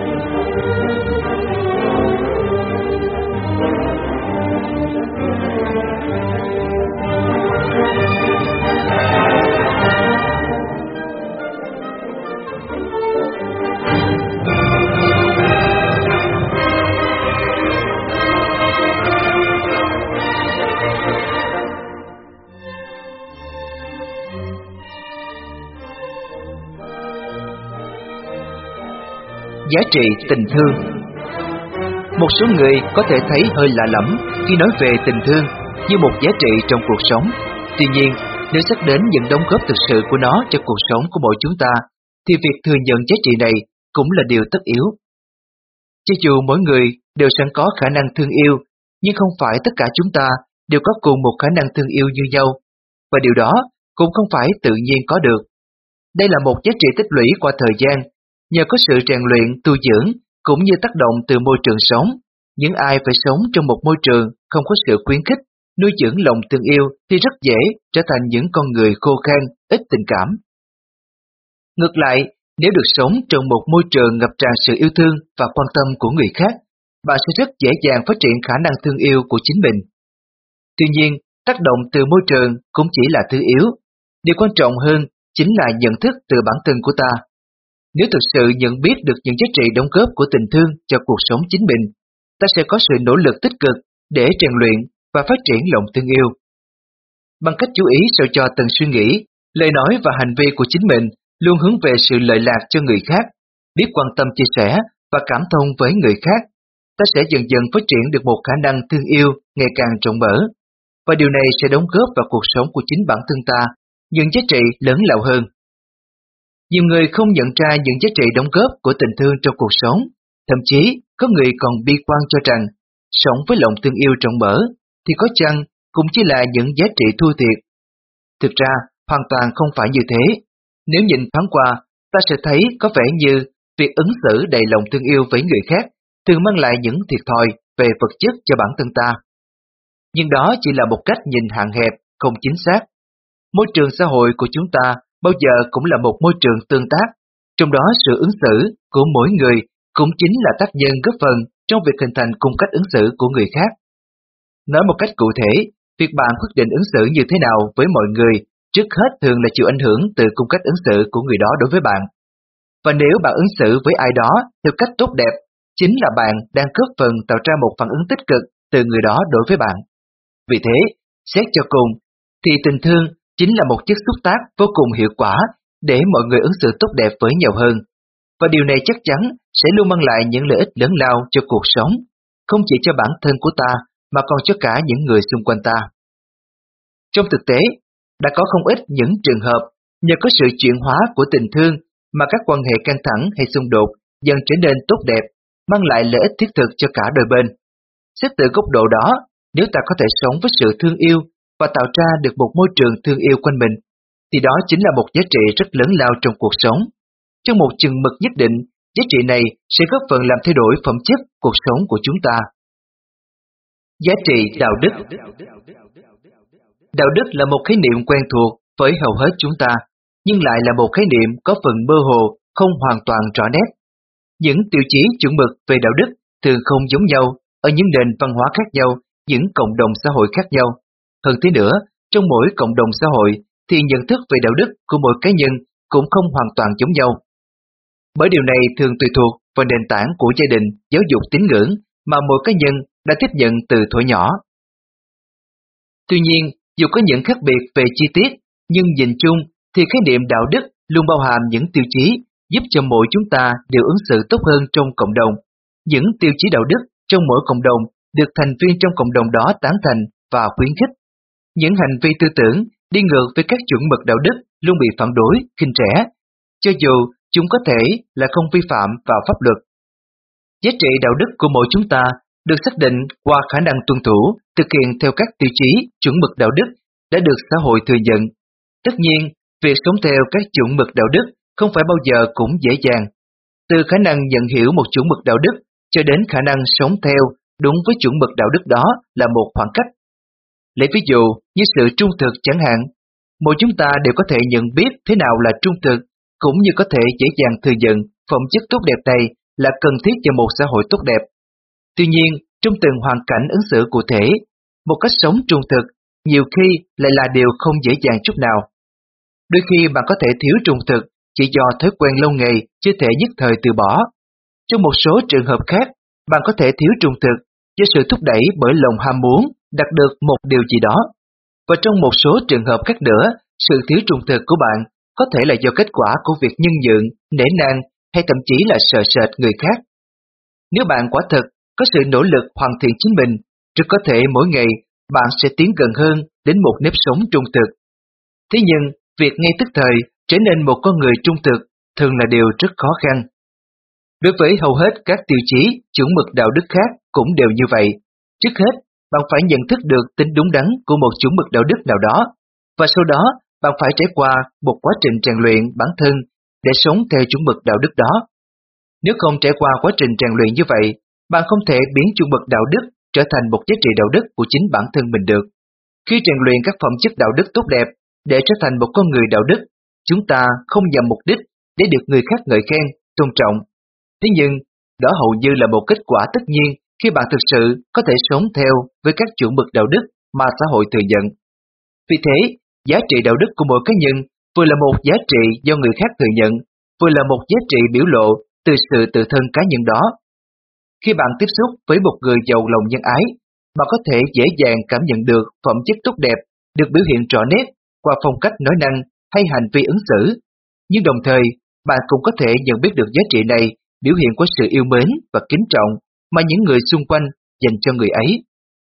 Giá trị tình thương. Một số người có thể thấy hơi lạ lẫm khi nói về tình thương như một giá trị trong cuộc sống. Tuy nhiên, nếu xét đến những đóng góp thực sự của nó cho cuộc sống của mỗi chúng ta, thì việc thừa nhận giá trị này cũng là điều tất yếu. Cho dù mỗi người đều sẵn có khả năng thương yêu, nhưng không phải tất cả chúng ta đều có cùng một khả năng thương yêu như nhau, và điều đó cũng không phải tự nhiên có được. Đây là một giá trị tích lũy qua thời gian, nhờ có sự rèn luyện, tu dưỡng, cũng như tác động từ môi trường sống. Những ai phải sống trong một môi trường không có sự khuyến khích, nuôi dưỡng lòng thương yêu thì rất dễ trở thành những con người khô khan, ít tình cảm. Ngược lại, nếu được sống trong một môi trường ngập tràn sự yêu thương và quan tâm của người khác, bạn sẽ rất dễ dàng phát triển khả năng thương yêu của chính mình. Tuy nhiên, tác động từ môi trường cũng chỉ là thứ yếu. Điều quan trọng hơn chính là nhận thức từ bản thân của ta. Nếu thực sự nhận biết được những giá trị đóng góp của tình thương cho cuộc sống chính mình, ta sẽ có sự nỗ lực tích cực để rèn luyện và phát triển lòng thương yêu. Bằng cách chú ý sao cho từng suy nghĩ, lời nói và hành vi của chính mình luôn hướng về sự lợi lạc cho người khác, biết quan tâm chia sẻ và cảm thông với người khác, ta sẽ dần dần phát triển được một khả năng thương yêu ngày càng rộng mở, và điều này sẽ đóng góp vào cuộc sống của chính bản thân ta những giá trị lớn lao hơn. Nhiều người không nhận ra những giá trị đóng góp của tình thương trong cuộc sống, thậm chí có người còn bi quan cho rằng sống với lòng thương yêu rộng mở thì có chăng cũng chỉ là những giá trị thua thiệt. Thực ra, hoàn toàn không phải như thế. Nếu nhìn thoáng qua, ta sẽ thấy có vẻ như việc ứng xử đầy lòng thương yêu với người khác thường mang lại những thiệt thòi về vật chất cho bản thân ta. Nhưng đó chỉ là một cách nhìn hạn hẹp, không chính xác. Môi trường xã hội của chúng ta bao giờ cũng là một môi trường tương tác, trong đó sự ứng xử của mỗi người cũng chính là tác nhân góp phần trong việc hình thành cung cách ứng xử của người khác. Nói một cách cụ thể, việc bạn quyết định ứng xử như thế nào với mọi người trước hết thường là chịu ảnh hưởng từ cung cách ứng xử của người đó đối với bạn. Và nếu bạn ứng xử với ai đó theo cách tốt đẹp, chính là bạn đang góp phần tạo ra một phản ứng tích cực từ người đó đối với bạn. Vì thế, xét cho cùng, thì tình thương chính là một chất xúc tác vô cùng hiệu quả để mọi người ứng xử tốt đẹp với nhau hơn. Và điều này chắc chắn sẽ luôn mang lại những lợi ích lớn lao cho cuộc sống, không chỉ cho bản thân của ta mà còn cho cả những người xung quanh ta. Trong thực tế, đã có không ít những trường hợp nhờ có sự chuyển hóa của tình thương mà các quan hệ căng thẳng hay xung đột dần trở nên tốt đẹp, mang lại lợi ích thiết thực cho cả đôi bên. Xét từ góc độ đó, nếu ta có thể sống với sự thương yêu và tạo ra được một môi trường thương yêu quanh mình, thì đó chính là một giá trị rất lớn lao trong cuộc sống. Trong một chừng mực nhất định, giá trị này sẽ góp phần làm thay đổi phẩm chất cuộc sống của chúng ta. Giá trị đạo đức. Đạo đức là một khái niệm quen thuộc với hầu hết chúng ta, nhưng lại là một khái niệm có phần mơ hồ, không hoàn toàn rõ nét. Những tiêu chí chuẩn mực về đạo đức thường không giống nhau ở những nền văn hóa khác nhau, những cộng đồng xã hội khác nhau. Hơn thế nữa, trong mỗi cộng đồng xã hội thì nhận thức về đạo đức của mỗi cá nhân cũng không hoàn toàn giống nhau. Bởi điều này thường tùy thuộc vào nền tảng của gia đình, giáo dục tín ngưỡng mà mỗi cá nhân đã tiếp nhận từ thuở nhỏ. Tuy nhiên, dù có những khác biệt về chi tiết, nhưng nhìn chung thì khái niệm đạo đức luôn bao hàm những tiêu chí giúp cho mỗi chúng ta đều ứng xử tốt hơn trong cộng đồng. Những tiêu chí đạo đức trong mỗi cộng đồng được thành viên trong cộng đồng đó tán thành và khuyến khích. Những hành vi tư tưởng đi ngược với các chuẩn mực đạo đức luôn bị phản đối, khinh rẻ, cho dù chúng có thể là không vi phạm vào pháp luật. Giá trị đạo đức của mỗi chúng ta được xác định qua khả năng tuân thủ, thực hiện theo các tiêu chí, chuẩn mực đạo đức đã được xã hội thừa nhận. Tất nhiên, việc sống theo các chuẩn mực đạo đức không phải bao giờ cũng dễ dàng. Từ khả năng nhận hiểu một chuẩn mực đạo đức cho đến khả năng sống theo đúng với chuẩn mực đạo đức đó là một khoảng cách. Lấy ví dụ như sự trung thực chẳng hạn, mỗi chúng ta đều có thể nhận biết thế nào là trung thực, cũng như có thể dễ dàng thừa nhận phẩm chất tốt đẹp này là cần thiết cho một xã hội tốt đẹp. Tuy nhiên, trong từng hoàn cảnh ứng xử cụ thể, một cách sống trung thực nhiều khi lại là điều không dễ dàng chút nào. Đôi khi bạn có thể thiếu trung thực chỉ do thói quen lâu ngày chưa thể nhất thời từ bỏ. Trong một số trường hợp khác, bạn có thể thiếu trung thực do sự thúc đẩy bởi lòng ham muốn đạt được một điều gì đó. Và trong một số trường hợp khác nữa, sự thiếu trung thực của bạn có thể là do kết quả của việc nhân nhượng, nể nang hay thậm chí là sợ sệt người khác. Nếu bạn quả thực có sự nỗ lực hoàn thiện chính mình, rất có thể mỗi ngày bạn sẽ tiến gần hơn đến một nếp sống trung thực. Thế nhưng, việc ngay tức thời trở nên một con người trung thực thường là điều rất khó khăn. Đối với hầu hết các tiêu chí, chuẩn mực đạo đức khác cũng đều như vậy. Trước hết, bạn phải nhận thức được tính đúng đắn của một chuẩn mực đạo đức nào đó, và sau đó bạn phải trải qua một quá trình rèn luyện bản thân để sống theo chuẩn mực đạo đức đó. Nếu không trải qua quá trình rèn luyện như vậy, bạn không thể biến chuẩn mực đạo đức trở thành một giá trị đạo đức của chính bản thân mình được. Khi rèn luyện các phẩm chất đạo đức tốt đẹp để trở thành một con người đạo đức, chúng ta không nhằm mục đích để được người khác ngợi khen, tôn trọng. Thế nhưng, đó hầu như là một kết quả tất nhiên khi bạn thực sự có thể sống theo với các chuẩn mực đạo đức mà xã hội thừa nhận. Vì thế, giá trị đạo đức của mỗi cá nhân vừa là một giá trị do người khác thừa nhận, vừa là một giá trị biểu lộ từ sự tự thân cá nhân đó. Khi bạn tiếp xúc với một người giàu lòng nhân ái, bạn có thể dễ dàng cảm nhận được phẩm chất tốt đẹp được biểu hiện rõ nét qua phong cách nói năng hay hành vi ứng xử. Nhưng đồng thời, bạn cũng có thể nhận biết được giá trị này biểu hiện của sự yêu mến và kính trọng mà những người xung quanh dành cho người ấy.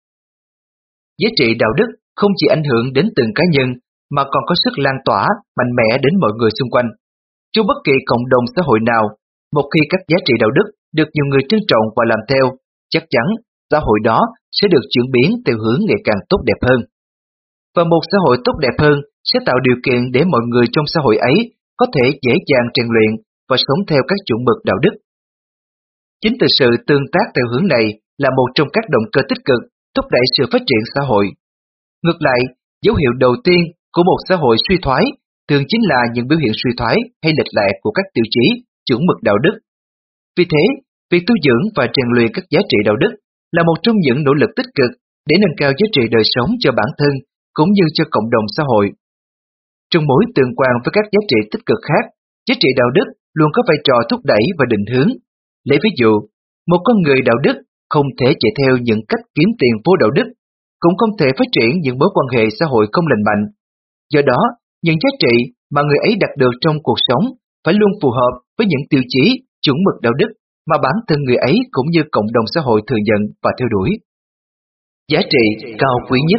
Giá trị đạo đức không chỉ ảnh hưởng đến từng cá nhân mà còn có sức lan tỏa mạnh mẽ đến mọi người xung quanh. Trong bất kỳ cộng đồng xã hội nào, một khi các giá trị đạo đức được nhiều người trân trọng và làm theo, chắc chắn xã hội đó sẽ được chuyển biến theo hướng ngày càng tốt đẹp hơn. Và một xã hội tốt đẹp hơn sẽ tạo điều kiện để mọi người trong xã hội ấy có thể dễ dàng rèn luyện và sống theo các chuẩn mực đạo đức. Chính từ sự tương tác theo hướng này là một trong các động cơ tích cực thúc đẩy sự phát triển xã hội. Ngược lại, dấu hiệu đầu tiên của một xã hội suy thoái thường chính là những biểu hiện suy thoái hay lệch lạc của các tiêu chí, chuẩn mực đạo đức. Vì thế, việc tu dưỡng và rèn luyện các giá trị đạo đức là một trong những nỗ lực tích cực để nâng cao giá trị đời sống cho bản thân cũng như cho cộng đồng xã hội. Trong mối tương quan với các giá trị tích cực khác, giá trị đạo đức luôn có vai trò thúc đẩy và định hướng. Lấy ví dụ, một con người đạo đức không thể chạy theo những cách kiếm tiền vô đạo đức, cũng không thể phát triển những mối quan hệ xã hội không lành mạnh. Do đó, những giá trị mà người ấy đạt được trong cuộc sống phải luôn phù hợp với những tiêu chí, chuẩn mực đạo đức mà bản thân người ấy cũng như cộng đồng xã hội thừa nhận và theo đuổi. Giá trị cao quý nhất.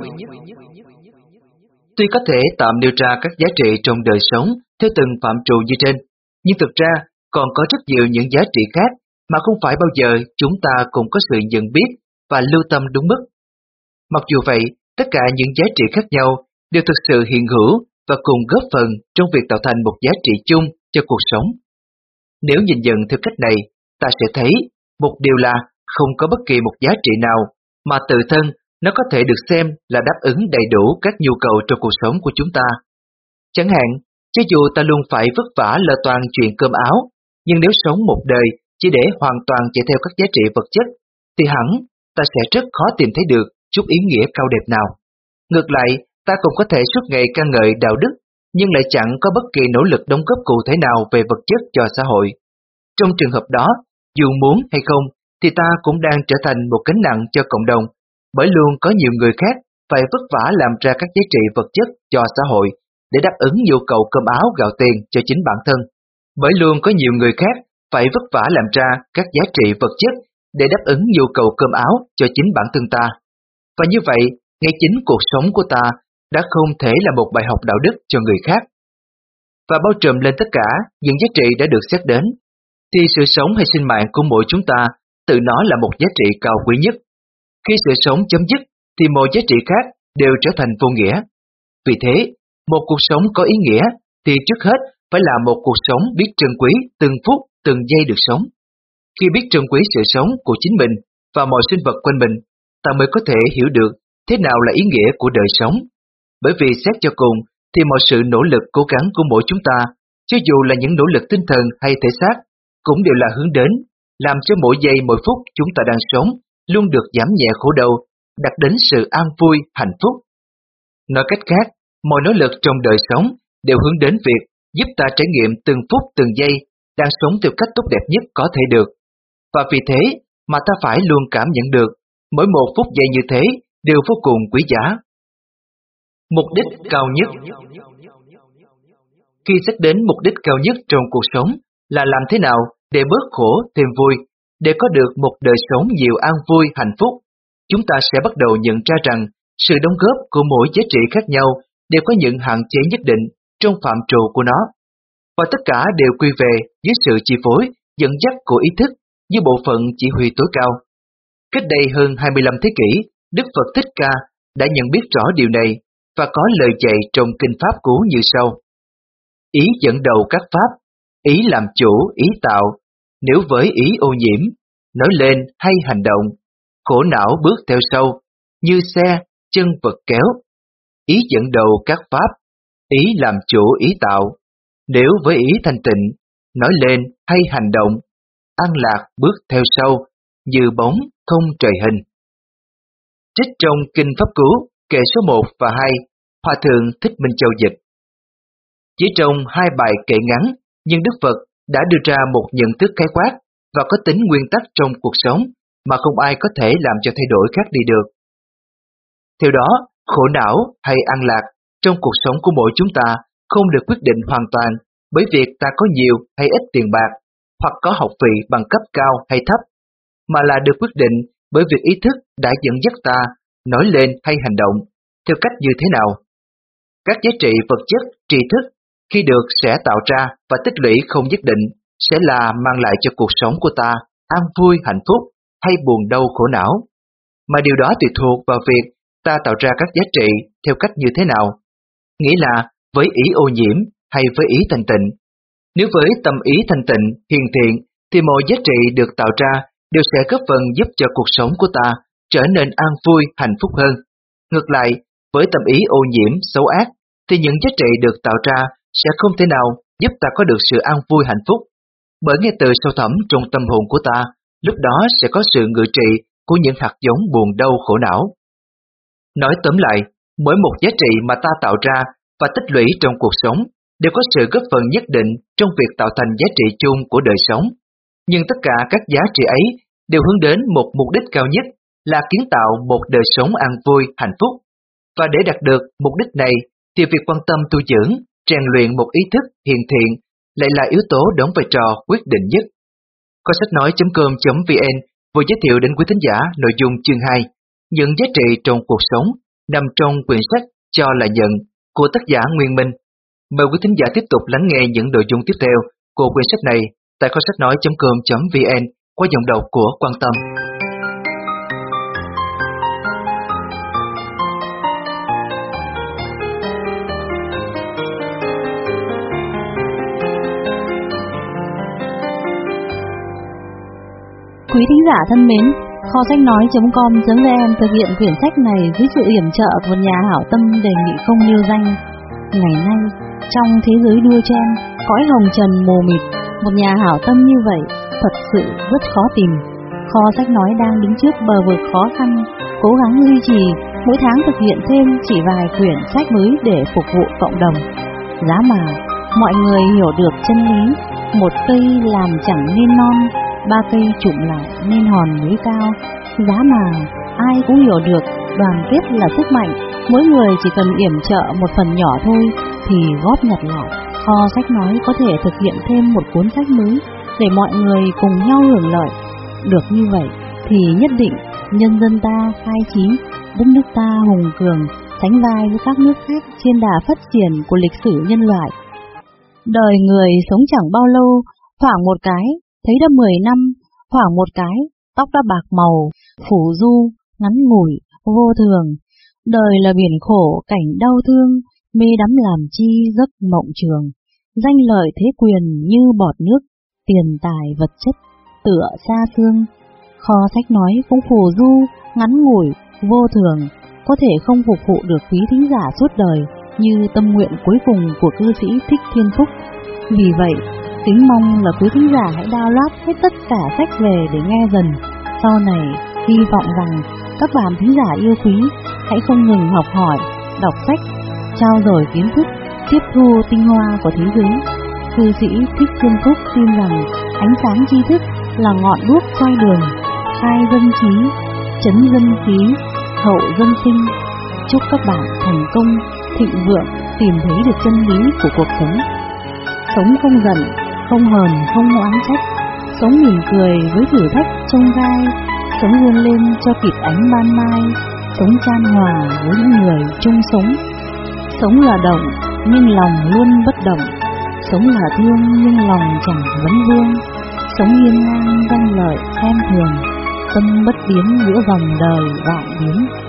Tuy có thể tạm nêu ra các giá trị trong đời sống theo từng phạm trù như trên, nhưng thực ra còn có rất nhiều những giá trị khác mà không phải bao giờ chúng ta cũng có sự nhận biết và lưu tâm đúng mức. Mặc dù vậy, tất cả những giá trị khác nhau đều thực sự hiện hữu và cùng góp phần trong việc tạo thành một giá trị chung cho cuộc sống. Nếu nhìn nhận theo cách này, ta sẽ thấy một điều là không có bất kỳ một giá trị nào mà tự thân nó có thể được xem là đáp ứng đầy đủ các nhu cầu trong cuộc sống của chúng ta. Chẳng hạn, cho dù ta luôn phải vất vả lo toan chuyện cơm áo, nhưng nếu sống một đời chỉ để hoàn toàn chạy theo các giá trị vật chất, thì hẳn ta sẽ rất khó tìm thấy được chút ý nghĩa cao đẹp nào. Ngược lại, ta cũng có thể suốt ngày ca ngợi đạo đức, nhưng lại chẳng có bất kỳ nỗ lực đóng góp cụ thể nào về vật chất cho xã hội. Trong trường hợp đó, dù muốn hay không, thì ta cũng đang trở thành một gánh nặng cho cộng đồng, bởi luôn có nhiều người khác phải vất vả làm ra các giá trị vật chất cho xã hội để đáp ứng nhu cầu cơm áo gạo tiền cho chính bản thân. Bởi luôn có nhiều người khác phải vất vả làm ra các giá trị vật chất để đáp ứng nhu cầu cơm áo cho chính bản thân ta. Và như vậy, ngay chính cuộc sống của ta đã không thể là một bài học đạo đức cho người khác. Và bao trùm lên tất cả những giá trị đã được xét đến, thì sự sống hay sinh mạng của mỗi chúng ta tự nó là một giá trị cao quý nhất. Khi sự sống chấm dứt, thì mọi giá trị khác đều trở thành vô nghĩa. Vì thế, một cuộc sống có ý nghĩa thì trước hết phải là một cuộc sống biết trân quý từng phút, từng giây được sống. Khi biết trân quý sự sống của chính mình và mọi sinh vật quanh mình, ta mới có thể hiểu được thế nào là ý nghĩa của đời sống. Bởi vì xét cho cùng, thì mọi sự nỗ lực cố gắng của mỗi chúng ta, cho dù là những nỗ lực tinh thần hay thể xác, cũng đều là hướng đến làm cho mỗi giây mỗi phút chúng ta đang sống luôn được giảm nhẹ khổ đau, đạt đến sự an vui, hạnh phúc. Nói cách khác, mọi nỗ lực trong đời sống đều hướng đến việc giúp ta trải nghiệm từng phút từng giây đang sống theo cách tốt đẹp nhất có thể được. Và vì thế mà ta phải luôn cảm nhận được mỗi một phút giây như thế đều vô cùng quý giá. Mục đích cao nhất. Khi xét đến mục đích cao nhất trong cuộc sống là làm thế nào để bớt khổ thêm vui, để có được một đời sống nhiều an vui hạnh phúc, chúng ta sẽ bắt đầu nhận ra rằng sự đóng góp của mỗi giá trị khác nhau đều có những hạn chế nhất định trong phạm trù của nó, và tất cả đều quy về dưới sự chi phối, dẫn dắt của ý thức như bộ phận chỉ huy tối cao. Cách đây hơn hai mươi lăm thế kỷ, Đức Phật Thích Ca đã nhận biết rõ điều này và có lời dạy trong Kinh Pháp Cú như sau: ý dẫn đầu các pháp, ý làm chủ, ý tạo, nếu với ý ô nhiễm, nói lên hay hành động, khổ não bước theo sau, như xe, chân vật kéo. Ý dẫn đầu các pháp, ý làm chủ, ý tạo, nếu với ý thanh tịnh, nói lên hay hành động, an lạc bước theo sau, như bóng không trời hình. Trích trong Kinh Pháp Cú, kệ số một và hai, Hòa Thượng Thích Minh Châu dịch. Chỉ trong hai bài kệ ngắn, nhưng Đức Phật đã đưa ra một nhận thức khái quát và có tính nguyên tắc trong cuộc sống mà không ai có thể làm cho thay đổi khác đi được. Theo đó, khổ não hay an lạc trong cuộc sống của mỗi chúng ta không được quyết định hoàn toàn bởi việc ta có nhiều hay ít tiền bạc, hoặc có học vị bằng cấp cao hay thấp, mà là được quyết định bởi việc ý thức đã dẫn dắt ta nói lên hay hành động theo cách như thế nào. Các giá trị vật chất, tri thức khi được sẽ tạo ra và tích lũy không nhất định sẽ là mang lại cho cuộc sống của ta an vui, hạnh phúc hay buồn đau, khổ não, mà điều đó tùy thuộc vào việc ta tạo ra các giá trị theo cách như thế nào, nghĩa là với ý ô nhiễm hay với ý thanh tịnh. Nếu với tâm ý thanh tịnh, hiền thiện, thì mọi giá trị được tạo ra đều sẽ góp phần giúp cho cuộc sống của ta trở nên an vui, hạnh phúc hơn. Ngược lại, với tâm ý ô nhiễm, xấu ác, thì những giá trị được tạo ra sẽ không thể nào giúp ta có được sự an vui, hạnh phúc, bởi ngay từ sâu thẳm trong tâm hồn của ta, lúc đó sẽ có sự ngự trị của những hạt giống buồn đau, khổ não. Nói tóm lại, mỗi một giá trị mà ta tạo ra và tích lũy trong cuộc sống đều có sự góp phần nhất định trong việc tạo thành giá trị chung của đời sống. Nhưng tất cả các giá trị ấy đều hướng đến một mục đích cao nhất là kiến tạo một đời sống an vui, hạnh phúc. Và để đạt được mục đích này thì việc quan tâm tu dưỡng, rèn luyện một ý thức hiền thiện lại là yếu tố đóng vai trò quyết định nhất. Kho sách nói chấm com chấm vn vừa giới thiệu đến quý thính giả nội dung chương hai, những giá trị trong cuộc sống nằm trong quyển sách Cho là nhận của tác giả Nguyên Minh. Mời quý thính giả tiếp tục lắng nghe những nội dung tiếp theo của quyển sách này tại kho sách nói chấm com chấm vn qua giọng đọc của Quan Tâm. Quý thính giả thân mến, kho sách nói chấm com chấm vn thực hiện quyển sách này dưới sự yểm trợ của một nhà hảo tâm đề nghị không nêu danh. Ngày nay, trong thế giới đua chen, cõi hồng trần mù mịt, một nhà hảo tâm như vậy thật sự rất khó tìm. Kho sách nói đang đứng trước bờ vực khó khăn, cố gắng duy trì mỗi tháng thực hiện thêm chỉ vài quyển sách mới để phục vụ cộng đồng. Giá mà mọi người hiểu được chân lý, một cây làm chẳng nên non, ba cây chụm lại nên hòn núi cao. Giá mà ai cũng hiểu được đoàn kết là sức mạnh, mỗi người chỉ cần yểm trợ một phần nhỏ thôi thì góp nhặt lại, kho sách nói có thể thực hiện thêm một cuốn sách mới để mọi người cùng nhau hưởng lợi. Được như vậy thì nhất định nhân dân ta khai trí, đất nước ta hùng cường, sánh vai với các nước khác trên đà phát triển của lịch sử nhân loại. Đời người sống chẳng bao lâu, thoảng một cái thấy đã mười năm, thoảng một cái tóc đã bạc màu, phủ du, ngắn ngủi, vô thường. Đời là biển khổ, cảnh đau thương, mê đắm làm chi giấc mộng trường. Danh lợi thế quyền như bọt nước, tiền tài vật chất tựa xa xương. Kho sách nói cũng phù du, ngắn ngủi, vô thường, có thể không phục vụ được quý thính giả suốt đời như tâm nguyện cuối cùng của cư sĩ Thích Thiên Phúc. Vì vậy, kính mong là quý thính giả hãy download hết tất cả sách về để nghe dần. Sau này, hy vọng rằng các bạn thính giả yêu quý hãy không ngừng học hỏi, đọc sách, trao dồi kiến thức, tiếp thu tinh hoa của thế giới. Cư sĩ Thích Thiên Phúc tin rằng ánh sáng tri thức là ngọn đuốc soi đường, khai dân trí, chấn dân khí, hậu dân sinh. Chúc các bạn thành công, thịnh vượng, tìm thấy được chân lý của cuộc sống. Sống không giận, không hờn, không oán trách, sống mỉm cười với thử thách trông gai, sống vươn lên cho kịp ánh ban mai, sống chan hòa với những người chung sống. Sống là động, nhưng lòng luôn bất động, sống là thương nhưng lòng chẳng vấn vương, sống hiên ngang danh lợi xem thường, tâm bất biến giữa dòng đời vạn biến.